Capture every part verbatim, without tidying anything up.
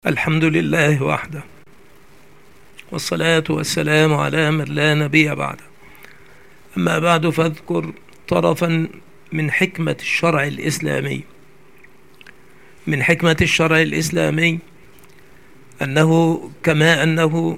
الحمد لله وحده، والصلاة والسلام على من لا نبي بعده. أما بعد، فاذكر طرفا من حكمة الشرع الإسلامي. من حكمة الشرع الإسلامي أنه كما أنه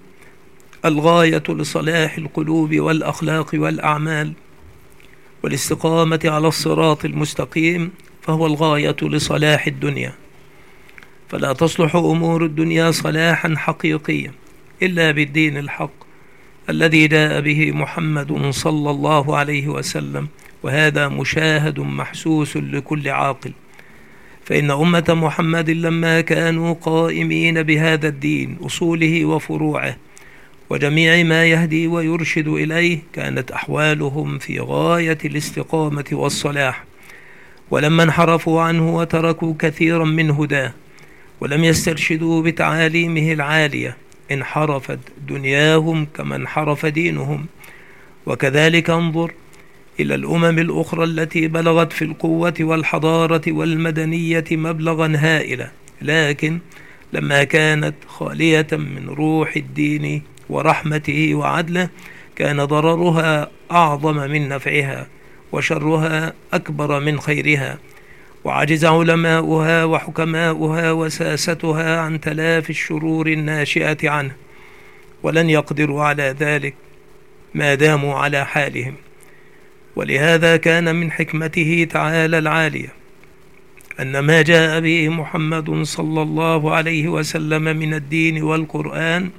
الغاية لصلاح القلوب والأخلاق والأعمال والاستقامة على الصراط المستقيم، فهو الغاية لصلاح الدنيا. فلا تصلح أمور الدنيا صلاحا حقيقيا إلا بالدين الحق الذي جاء به محمد صلى الله عليه وسلم، وهذا مشاهد محسوس لكل عاقل. فإن أمة محمد لما كانوا قائمين بهذا الدين، أصوله وفروعه وجميع ما يهدي ويرشد إليه، كانت أحوالهم في غاية الاستقامة والصلاح. ولما انحرفوا عنه وتركوا كثيرا من هداه ولم يسترشدوا بتعاليمه العالية، انحرفت دنياهم كما انحرف دينهم. وكذلك انظر إلى الأمم الأخرى التي بلغت في القوة والحضارة والمدنية مبلغا هائلا، لكن لما كانت خالية من روح الدين ورحمته وعدله، كان ضررها أعظم من نفعها وشرها أكبر من خيرها. وعجز علماؤها وحكماؤها وساستها عن تلافي الشرور الناشئة عنه، ولن يقدروا على ذلك ما داموا على حالهم. ولهذا كان من حكمته تعالى العالية أن ما جاء به محمد صلى الله عليه وسلم من الدين والقرآن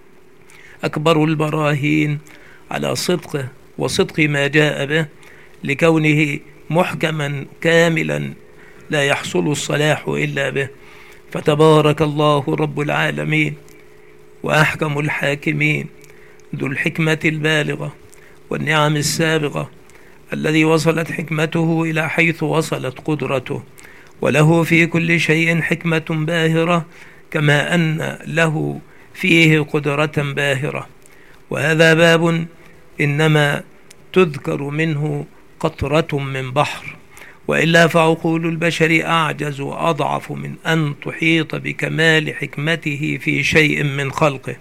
أكبر البراهين على صدقه وصدق ما جاء به، لكونه محكما كاملا لا يحصل الصلاح إلا به. فتبارك الله رب العالمين وأحكم الحاكمين، ذو الحكمة البالغة والنعم السابغة، الذي وصلت حكمته إلى حيث وصلت قدرته، وله في كل شيء حكمة باهرة كما أن له فيه قدرة باهرة. وهذا باب إنما تذكر منه قطرة من بحر، وإلا فعقول البشر أعجز وأضعف من أن تحيط بكمال حكمته في شيء من خلقه.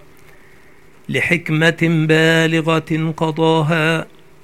لحكمة بالغة قضاها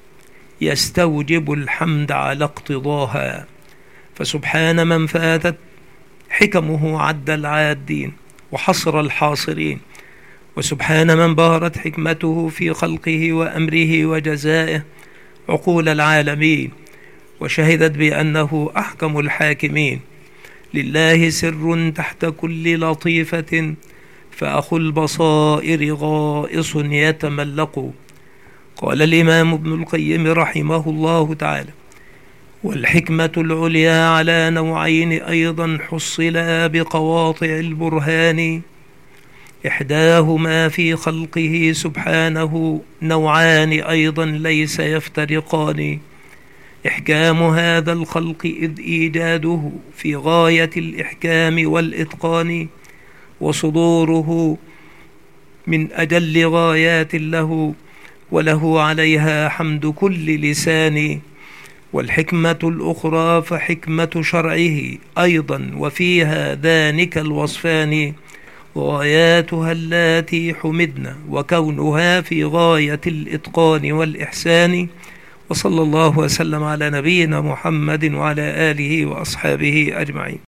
يستوجب الحمد على اقتضاها، فسبحان من فاتت حكمه عد العادين وحصر الحاصرين، وسبحان من بهرت حكمته في خلقه وأمره وجزائه عقول العالمين، وشهدت بأنه أحكم الحاكمين. لله سر تحت كل لطيفة، فأخو البصائر غائص يتملق. قال الإمام ابن القيم رحمه الله تعالى: والحكمة العليا على نوعين أيضا حصلا بقواطع البرهان، إحداهما في خلقه سبحانه، نوعان أيضا ليس يفترقان. إحكام هذا الخلق إذ إيجاده في غاية الإحكام والإتقان، وصدوره من أجل غايات له، وله عليها حمد كل لسان. والحكمة الأخرى فحكمة شرعه أيضا، وفيها ذلك الوصفان، غاياتها اللاتي حمدنا، وكونها في غاية الإتقان والإحسان. وصلى الله وسلم على نبينا محمد وعلى آله وأصحابه أجمعين.